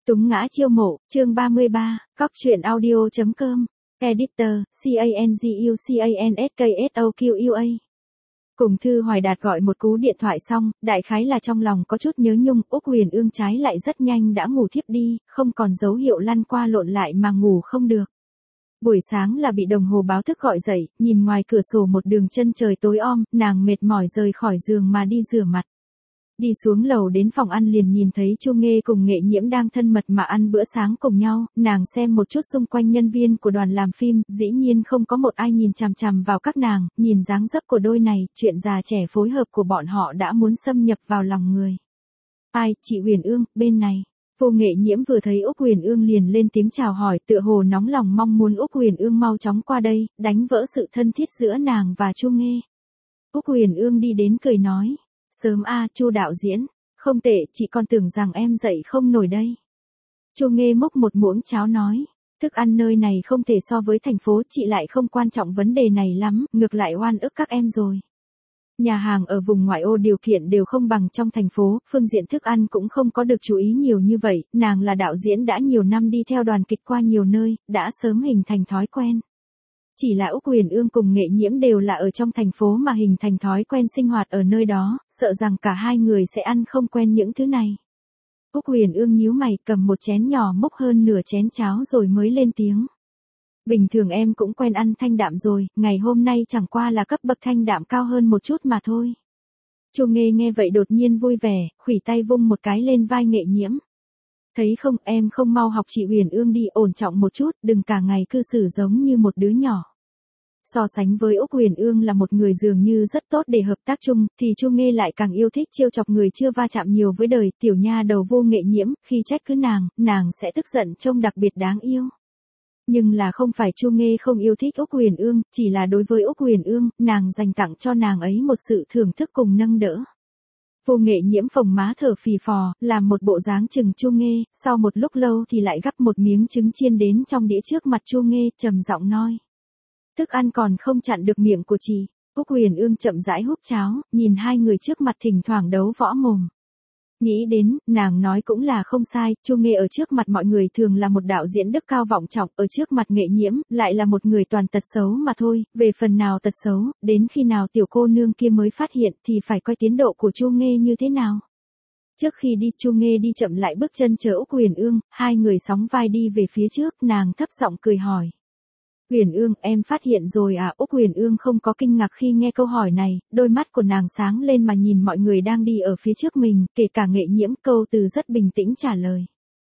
Túng ngã chiêu mộ, chương 33, cóc truyện audio.com, editor, CANGUCANSKSOQUA. Cùng Thư Hoài Đạt gọi một cú điện thoại xong, đại khái là trong lòng có chút nhớ nhung, Úc Huyền Ương trái lại rất nhanh đã ngủ thiếp đi, không còn dấu hiệu lăn qua lộn lại mà ngủ không được. Buổi sáng là bị đồng hồ báo thức gọi dậy, nhìn ngoài cửa sổ một đường chân trời tối om, nàng mệt mỏi rời khỏi giường mà đi rửa mặt. Đi xuống lầu đến phòng ăn liền nhìn thấy Chu Nghê cùng Nghệ Nhiễm đang thân mật mà ăn bữa sáng cùng nhau, nàng xem một chút xung quanh nhân viên của đoàn làm phim, dĩ nhiên không có một ai nhìn chằm chằm vào các nàng, nhìn dáng dấp của đôi này, chuyện già trẻ phối hợp của bọn họ đã muốn xâm nhập vào lòng người. Ai, chị Huyền Ương, bên này. Vô Nghệ Nhiễm vừa thấy Úc Huyền Ương liền lên tiếng chào hỏi, tựa hồ nóng lòng mong muốn Úc Huyền Ương mau chóng qua đây, đánh vỡ sự thân thiết giữa nàng và Chu Nghê. Úc Huyền Ương đi đến cười nói. Sớm Chu đạo diễn, không tệ, chị còn tưởng rằng em dậy không nổi đây. Chu Nghê múc một muỗng cháo nói, thức ăn nơi này không thể so với thành phố, chị lại không quan trọng vấn đề này lắm, ngược lại oan ức các em rồi. Nhà hàng ở vùng ngoại ô điều kiện đều không bằng trong thành phố, phương diện thức ăn cũng không có được chú ý nhiều như vậy, nàng là đạo diễn đã nhiều năm đi theo đoàn kịch qua nhiều nơi, đã sớm hình thành thói quen. Chỉ là Úc Huyền Ương cùng Nghệ Nhiễm đều là ở trong thành phố mà hình thành thói quen sinh hoạt ở nơi đó, sợ rằng cả hai người sẽ ăn không quen những thứ này. Úc Huyền Ương nhíu mày cầm một chén nhỏ múc hơn nửa chén cháo rồi mới lên tiếng. Bình thường em cũng quen ăn thanh đạm rồi, ngày hôm nay chẳng qua là cấp bậc thanh đạm cao hơn một chút mà thôi. Chu Nghê nghe vậy đột nhiên vui vẻ, khuỷu tay vung một cái lên vai Nghệ Nhiễm. Thấy không, em không mau học chị Huyền Ương đi, ổn trọng một chút, đừng cả ngày cư xử giống như một đứa nhỏ. So sánh với Úc Huyền Ương là một người dường như rất tốt để hợp tác chung, thì Chu Nghê lại càng yêu thích trêu chọc người chưa va chạm nhiều với đời, tiểu nha đầu Vô Nghệ Nhiễm, khi trách cứ nàng sẽ tức giận trông đặc biệt đáng yêu. Nhưng là không phải Chu Nghê không yêu thích Úc Huyền Ương, chỉ là đối với Úc Huyền Ương, nàng dành tặng cho nàng ấy một sự thưởng thức cùng nâng đỡ. Vô Nghệ Nhiễm phồng má thở phì phò, làm một bộ dáng chừng Chu Nghê, sau một lúc lâu thì lại gắp một miếng trứng chiên đến trong đĩa trước mặt Chu Nghê, trầm giọng nói. Thức ăn còn không chặn được miệng của chị. Úc Huyền Ương chậm rãi húp cháo, nhìn hai người trước mặt thỉnh thoảng đấu võ mồm. Nghĩ đến, nàng nói cũng là không sai, Chu Nghê ở trước mặt mọi người thường là một đạo diễn đức cao vọng trọng, ở trước mặt Nghệ Nhiễm, lại là một người toàn tật xấu mà thôi, về phần nào tật xấu, đến khi nào tiểu cô nương kia mới phát hiện thì phải coi tiến độ của Chu Nghê như thế nào. Trước khi đi Chu Nghê đi chậm lại bước chân chờ Úc Huyền Ương, hai người sóng vai đi về phía trước, nàng thấp giọng cười hỏi. Huyền Ương, em phát hiện rồi à? Úc Huyền Ương không có kinh ngạc khi nghe câu hỏi này, đôi mắt của nàng sáng lên mà nhìn mọi người đang đi ở phía trước mình, kể cả Nghệ Nhiễm, câu từ rất bình tĩnh trả lời.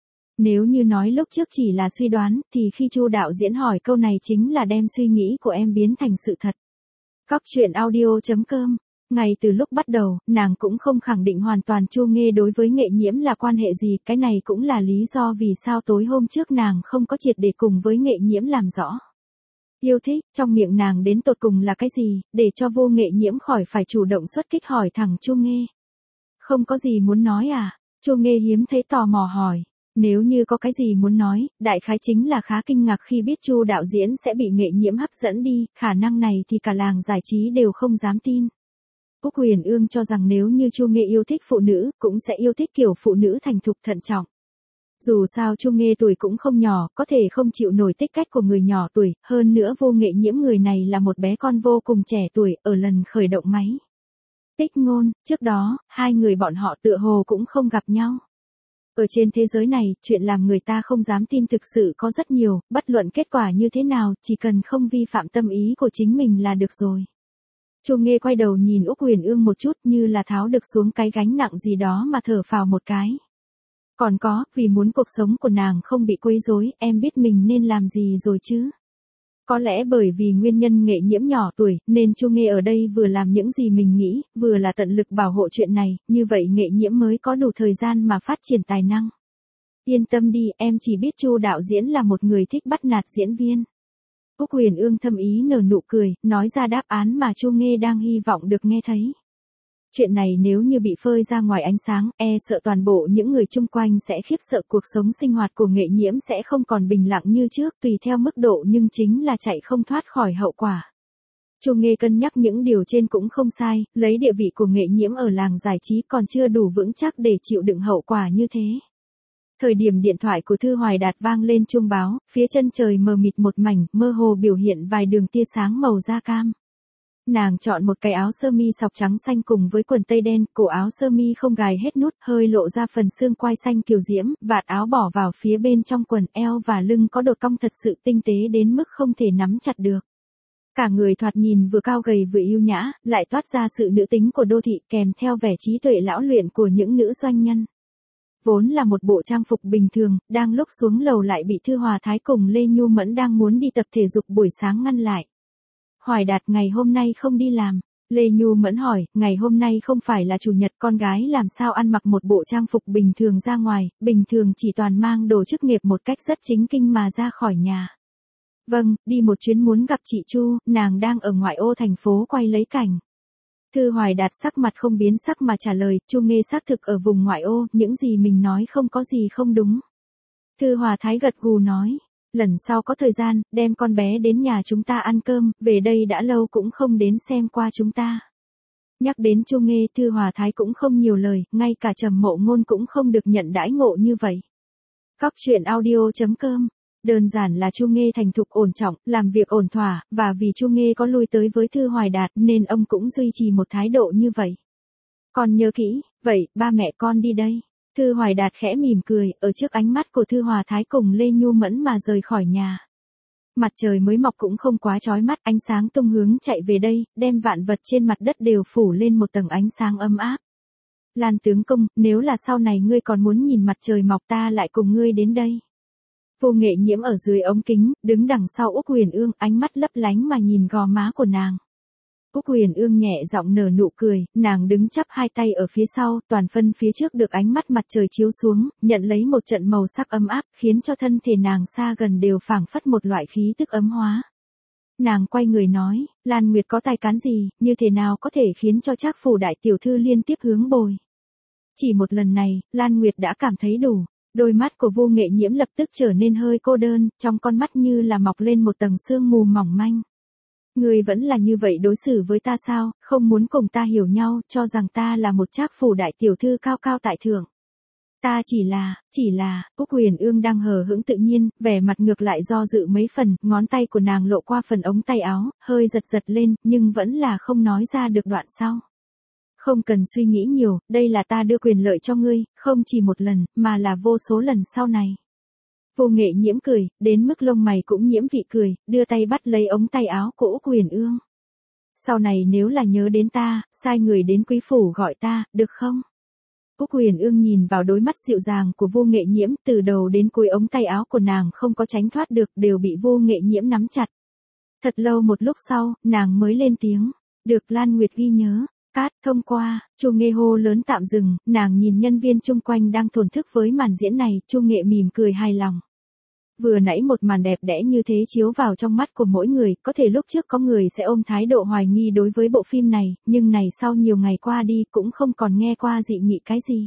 Nếu như nói lúc trước chỉ là suy đoán, thì khi Chu đạo diễn hỏi câu này chính là đem suy nghĩ của em biến thành sự thật. Cóc truyện audio.com. Ngay từ lúc bắt đầu, nàng cũng không khẳng định hoàn toàn Chu Nghê đối với Nghệ Nhiễm là quan hệ gì, cái này cũng là lý do vì sao tối hôm trước nàng không có triệt để cùng với Nghệ Nhiễm làm rõ. Yêu thích, trong miệng nàng đến tột cùng là cái gì, để cho Vô Nghệ Nhiễm khỏi phải chủ động xuất kích hỏi thẳng Chu Nghê. Không có gì muốn nói à? Chu Nghê hiếm thấy tò mò hỏi. Nếu như có cái gì muốn nói, đại khái chính là khá kinh ngạc khi biết Chu đạo diễn sẽ bị Nghệ Nhiễm hấp dẫn đi, khả năng này thì cả làng giải trí đều không dám tin. Úc Huyền Ương cho rằng nếu như Chu Nghê yêu thích phụ nữ, cũng sẽ yêu thích kiểu phụ nữ thành thục thận trọng. Dù sao Chu Nghê tuổi cũng không nhỏ, có thể không chịu nổi tích cách của người nhỏ tuổi, hơn nữa Vô Nghệ Nhiễm người này là một bé con vô cùng trẻ tuổi, ở lần khởi động máy. Tích ngôn, trước đó, hai người bọn họ tựa hồ cũng không gặp nhau. Ở trên thế giới này, chuyện làm người ta không dám tin thực sự có rất nhiều, bất luận kết quả như thế nào, chỉ cần không vi phạm tâm ý của chính mình là được rồi. Chu Nghê quay đầu nhìn Úc Huyền Ương một chút như là tháo được xuống cái gánh nặng gì đó mà thở phào một cái. Còn có, vì muốn cuộc sống của nàng không bị quấy rối, em biết mình nên làm gì rồi chứ? Có lẽ bởi vì nguyên nhân Nghệ Nhiễm nhỏ tuổi, nên Chu Nghê ở đây vừa làm những gì mình nghĩ, vừa là tận lực bảo hộ chuyện này, như vậy Nghệ Nhiễm mới có đủ thời gian mà phát triển tài năng. Yên tâm đi, em chỉ biết Chu đạo diễn là một người thích bắt nạt diễn viên. Úc Huyền Ương thâm ý nở nụ cười, nói ra đáp án mà Chu Nghê đang hy vọng được nghe thấy. Chuyện này nếu như bị phơi ra ngoài ánh sáng, sợ toàn bộ những người chung quanh sẽ khiếp sợ, cuộc sống sinh hoạt của Nghệ Nhiễm sẽ không còn bình lặng như trước, tùy theo mức độ nhưng chính là chạy không thoát khỏi hậu quả. Chu Nghê cân nhắc những điều trên cũng không sai, lấy địa vị của Nghệ Nhiễm ở làng giải trí còn chưa đủ vững chắc để chịu đựng hậu quả như thế. Thời điểm điện thoại của Thư Hoài Đạt vang lên chuông báo, phía chân trời mờ mịt một mảnh, mơ hồ biểu hiện vài đường tia sáng màu da cam. Nàng chọn một cái áo sơ mi sọc trắng xanh cùng với quần tây đen, cổ áo sơ mi không gài hết nút, hơi lộ ra phần xương quai xanh kiều diễm, vạt áo bỏ vào phía bên trong quần, eo và lưng có đột cong thật sự tinh tế đến mức không thể nắm chặt được. Cả người thoạt nhìn vừa cao gầy vừa yêu nhã, lại toát ra sự nữ tính của đô thị kèm theo vẻ trí tuệ lão luyện của những nữ doanh nhân. Vốn là một bộ trang phục bình thường, đang lúc xuống lầu lại bị Thư Hòa Thái cùng Lê Nhu Mẫn đang muốn đi tập thể dục buổi sáng ngăn lại. Hoài Đạt ngày hôm nay không đi làm. Lê Nhu Mẫn hỏi, ngày hôm nay không phải là chủ nhật, con gái làm sao ăn mặc một bộ trang phục bình thường ra ngoài, bình thường chỉ toàn mang đồ chức nghiệp một cách rất chính kinh mà ra khỏi nhà. Vâng, đi một chuyến muốn gặp chị Chu, nàng đang ở ngoại ô thành phố quay lấy cảnh. Thư Hoài Đạt sắc mặt không biến sắc mà trả lời, Chu Nghê xác thực ở vùng ngoại ô, những gì mình nói không có gì không đúng. Thư Hòa Thái gật gù nói, lần sau có thời gian, đem con bé đến nhà chúng ta ăn cơm, về đây đã lâu cũng không đến xem qua chúng ta. Nhắc đến Chu Nghê, Thư Hòa Thái cũng không nhiều lời, ngay cả Trầm Mộ Ngôn cũng không được nhận đãi ngộ như vậy. Góc truyện audio.com. Đơn giản là Chu Nghê thành thục ổn trọng, làm việc ổn thỏa, và vì Chu Nghê có lui tới với Thư Hoài Đạt nên ông cũng duy trì một thái độ như vậy. Con nhớ kỹ, vậy, ba mẹ con đi đây. Thư Hoài Đạt khẽ mỉm cười, ở trước ánh mắt của Thư Hòa Thái cùng Lê Nhu Mẫn mà rời khỏi nhà. Mặt trời mới mọc cũng không quá chói mắt, ánh sáng tung hướng chạy về đây, đem vạn vật trên mặt đất đều phủ lên một tầng ánh sáng ấm áp. Lan tướng công, nếu là sau này ngươi còn muốn nhìn mặt trời mọc ta lại cùng ngươi đến đây. Vô Nghệ Nhiễm ở dưới ống kính, đứng đằng sau Úc Huyền Ương, ánh mắt lấp lánh mà nhìn gò má của nàng. Úc Huyền Ương nhẹ giọng nở nụ cười, nàng đứng chắp hai tay ở phía sau, toàn phân phía trước được ánh mắt mặt trời chiếu xuống, nhận lấy một trận màu sắc ấm áp, khiến cho thân thể nàng xa gần đều phảng phất một loại khí tức ấm hóa. Nàng quay người nói, Lan Nguyệt có tài cán gì, như thế nào có thể khiến cho Trác phủ đại tiểu thư liên tiếp hướng bồi. Chỉ một lần này, Lan Nguyệt đã cảm thấy đủ. Đôi mắt của Vô Nghệ Nhiễm lập tức trở nên hơi cô đơn, trong con mắt như là mọc lên một tầng sương mù mỏng manh. Ngươi vẫn là như vậy đối xử với ta sao, không muốn cùng ta hiểu nhau, cho rằng ta là một Trác phủ đại tiểu thư cao cao tại thượng. Ta chỉ là, Úc Huyền Ương đang hờ hững tự nhiên, vẻ mặt ngược lại do dự mấy phần, ngón tay của nàng lộ qua phần ống tay áo, hơi giật giật lên, nhưng vẫn là không nói ra được đoạn sau. Không cần suy nghĩ nhiều, đây là ta đưa quyền lợi cho ngươi, không chỉ một lần, mà là vô số lần sau này. Vô Nghệ Nhiễm cười, đến mức lông mày cũng nhiễm vị cười, đưa tay bắt lấy ống tay áo của Úc Huyền Ương. Sau này nếu là nhớ đến ta, sai người đến quý phủ gọi ta, được không? Úc Huyền Ương nhìn vào đôi mắt dịu dàng của Vô Nghệ Nhiễm, từ đầu đến cuối ống tay áo của nàng không có tránh thoát được, đều bị Vô Nghệ Nhiễm nắm chặt. Thật lâu một lúc sau, nàng mới lên tiếng, được Lan Nguyệt ghi nhớ. Cát, thông qua, Chu Nghê hô lớn tạm dừng, nàng nhìn nhân viên chung quanh đang thổn thức với màn diễn này, Chu Nghệ mỉm cười hài lòng. Vừa nãy một màn đẹp đẽ như thế chiếu vào trong mắt của mỗi người, có thể lúc trước có người sẽ ôm thái độ hoài nghi đối với bộ phim này, nhưng này sau nhiều ngày qua đi cũng không còn nghe qua dị nghị cái gì.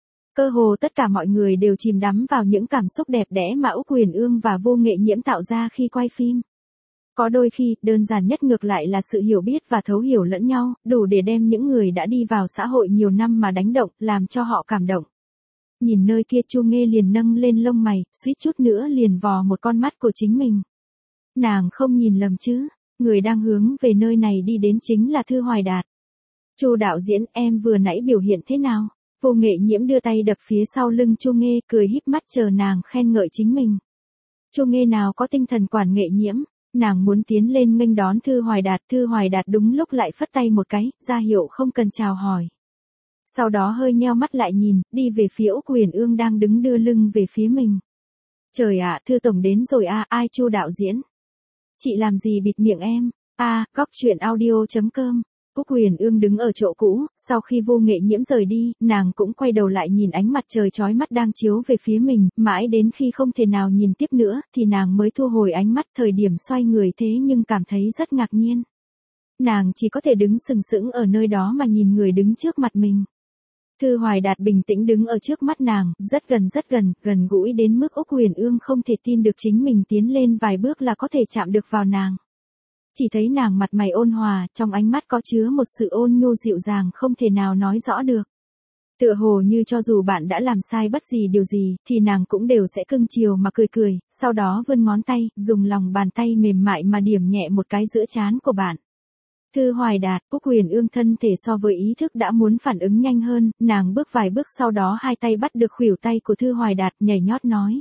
Cơ hồ tất cả mọi người đều chìm đắm vào những cảm xúc đẹp đẽ mà Úc Huyền Ương và Vô Nghệ Nhiễm tạo ra khi quay phim. Có đôi khi, đơn giản nhất ngược lại là sự hiểu biết và thấu hiểu lẫn nhau, đủ để đem những người đã đi vào xã hội nhiều năm mà đánh động, làm cho họ cảm động. Nhìn nơi kia Chu Nghê liền nâng lên lông mày, suýt chút nữa liền vò một con mắt của chính mình. Nàng không nhìn lầm chứ, người đang hướng về nơi này đi đến chính là Thư Hoài Đạt. Chu đạo diễn, em vừa nãy biểu hiện thế nào? Vô Nghệ Nhiễm đưa tay đập phía sau lưng Chu Nghê, cười híp mắt chờ nàng khen ngợi chính mình. Chu Nghê nào có tinh thần quản Nghệ Nhiễm. Nàng muốn tiến lên nghênh đón Thư Hoài Đạt đúng lúc lại phất tay một cái, ra hiệu không cần chào hỏi. Sau đó hơi nheo mắt lại nhìn, đi về phía Úc Huyền Ương đang đứng đưa lưng về phía mình. Trời ạ, Thư tổng đến rồi à, ai Chu đạo diễn? Chị làm gì bịt miệng em? Góc truyện audio.com. Úc Huyền Ương đứng ở chỗ cũ, sau khi Vô Nghệ Nhiễm rời đi, nàng cũng quay đầu lại nhìn ánh mặt trời chói mắt đang chiếu về phía mình, mãi đến khi không thể nào nhìn tiếp nữa, thì nàng mới thu hồi ánh mắt. Thời điểm xoay người thế nhưng cảm thấy rất ngạc nhiên. Nàng chỉ có thể đứng sừng sững ở nơi đó mà nhìn người đứng trước mặt mình. Thư Hoài Đạt bình tĩnh đứng ở trước mắt nàng, rất gần, gần gũi đến mức Úc Huyền Ương không thể tin được chính mình tiến lên vài bước là có thể chạm được vào nàng. Chỉ thấy nàng mặt mày ôn hòa, trong ánh mắt có chứa một sự ôn nhu dịu dàng không thể nào nói rõ được. Tựa hồ như cho dù bạn đã làm sai bất gì điều gì, thì nàng cũng đều sẽ cưng chiều mà cười cười, sau đó vươn ngón tay, dùng lòng bàn tay mềm mại mà điểm nhẹ một cái giữa trán của bạn. Thư Hoài Đạt, Úc Huyền Ương thân thể so với ý thức đã muốn phản ứng nhanh hơn, nàng bước vài bước sau đó hai tay bắt được khuỷu tay của Thư Hoài Đạt nhảy nhót nói.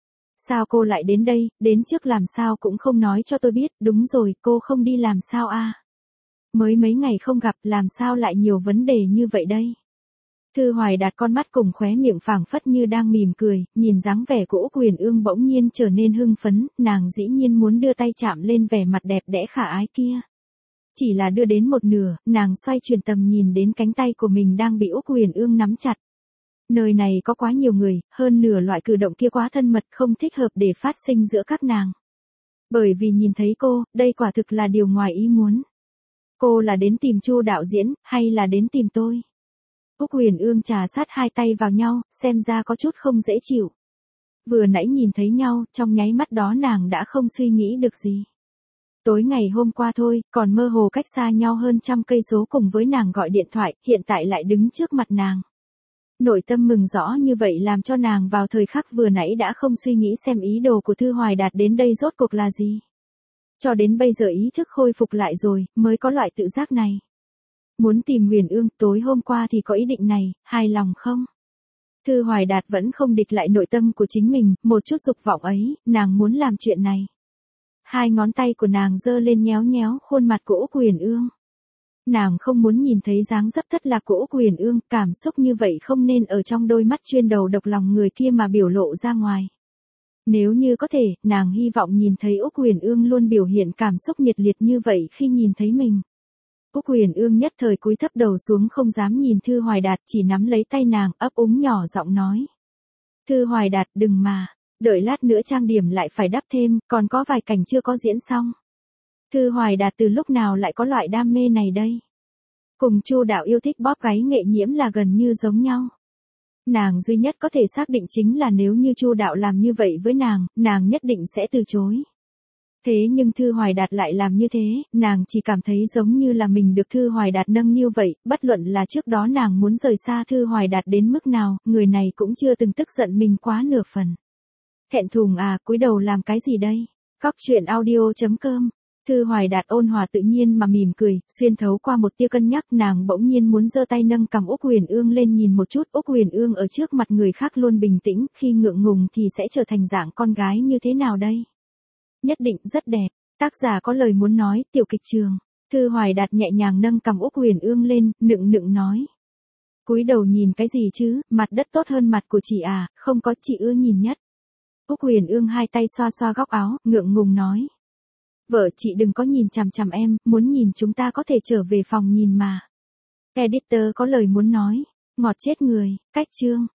Sao cô lại đến đây, đến trước làm sao cũng không nói cho tôi biết, đúng rồi, cô không đi làm sao a? Mới mấy ngày không gặp, làm sao lại nhiều vấn đề như vậy đây? Thư Hoài Đạt con mắt cùng khóe miệng phảng phất như đang mỉm cười, nhìn dáng vẻ của Úc Huyền Ương bỗng nhiên trở nên hưng phấn, nàng dĩ nhiên muốn đưa tay chạm lên vẻ mặt đẹp đẽ khả ái kia. Chỉ là đưa đến một nửa, nàng xoay chuyển tầm nhìn đến cánh tay của mình đang bị Úc Huyền Ương nắm chặt. Nơi này có quá nhiều người, hơn nửa loại cử động kia quá thân mật không thích hợp để phát sinh giữa các nàng. Bởi vì nhìn thấy cô, đây quả thực là điều ngoài ý muốn. Cô là đến tìm Chu đạo diễn, hay là đến tìm tôi? Úc Huyền Ương trà sát hai tay vào nhau, xem ra có chút không dễ chịu. Vừa nãy nhìn thấy nhau, trong nháy mắt đó nàng đã không suy nghĩ được gì. Tối ngày hôm qua thôi, còn mơ hồ cách xa nhau hơn 100 cây số cùng với nàng gọi điện thoại, hiện tại lại đứng trước mặt nàng. Nội tâm mừng rõ như vậy làm cho nàng vào thời khắc vừa nãy đã không suy nghĩ xem ý đồ của Thư Hoài Đạt đến đây rốt cuộc là gì. Cho đến bây giờ ý thức khôi phục lại rồi, mới có loại tự giác này. Muốn tìm Huyền Ương, tối hôm qua thì có ý định này, hài lòng không? Thư Hoài Đạt vẫn không địch lại nội tâm của chính mình, một chút dục vọng ấy, nàng muốn làm chuyện này. Hai ngón tay của nàng giơ lên nhéo nhéo khuôn mặt của Úc Huyền Ương. Nàng không muốn nhìn thấy dáng dấp thất lạc của Úc Huyền Ương, cảm xúc như vậy không nên ở trong đôi mắt chuyên đầu độc lòng người kia mà biểu lộ ra ngoài. Nếu như có thể, nàng hy vọng nhìn thấy Úc Huyền Ương luôn biểu hiện cảm xúc nhiệt liệt như vậy khi nhìn thấy mình. Úc Huyền Ương nhất thời cúi thấp đầu xuống không dám nhìn Thư Hoài Đạt, chỉ nắm lấy tay nàng, ấp úng nhỏ giọng nói. Thư Hoài Đạt, đừng mà, đợi lát nữa trang điểm lại phải đắp thêm, còn có vài cảnh chưa có diễn xong. Thư Hoài Đạt từ lúc nào lại có loại đam mê này đây? Cùng Chu đạo yêu thích bóp gáy nghệ nhiễm là gần như giống nhau. Nàng duy nhất có thể xác định chính là nếu như Chu đạo làm như vậy với nàng nhất định sẽ từ chối. Thế nhưng Thư Hoài Đạt lại làm như thế, nàng chỉ cảm thấy giống như là mình được Thư Hoài Đạt nâng niu vậy, bất luận là trước đó nàng muốn rời xa Thư Hoài Đạt đến mức nào, người này cũng chưa từng tức giận mình quá nửa phần. Thẹn thùng à, cúi đầu làm cái gì đây? Cóc truyện audio.com. Thư Hoài Đạt ôn hòa tự nhiên mà mỉm cười, xuyên thấu qua một tia cân nhắc, nàng bỗng nhiên muốn giơ tay nâng cằm Úc Huyền Ương lên nhìn một chút. Úc Huyền Ương ở trước mặt người khác luôn bình tĩnh, khi ngượng ngùng thì sẽ trở thành dạng con gái như thế nào đây? Nhất định rất đẹp. Tác giả có lời muốn nói, tiểu kịch trường. Thư Hoài Đạt nhẹ nhàng nâng cằm Úc Huyền Ương lên, nựng nựng nói. Cúi đầu nhìn cái gì chứ, mặt đất tốt hơn mặt của chị à, không có, chị ưa nhìn nhất. Úc Huyền Ương hai tay xoa xoa góc áo, ngượng ngùng nói. Vợ chị đừng có nhìn chằm chằm em, muốn nhìn chúng ta có thể trở về phòng nhìn mà. Editor có lời muốn nói. Ngọt chết người, cách chương.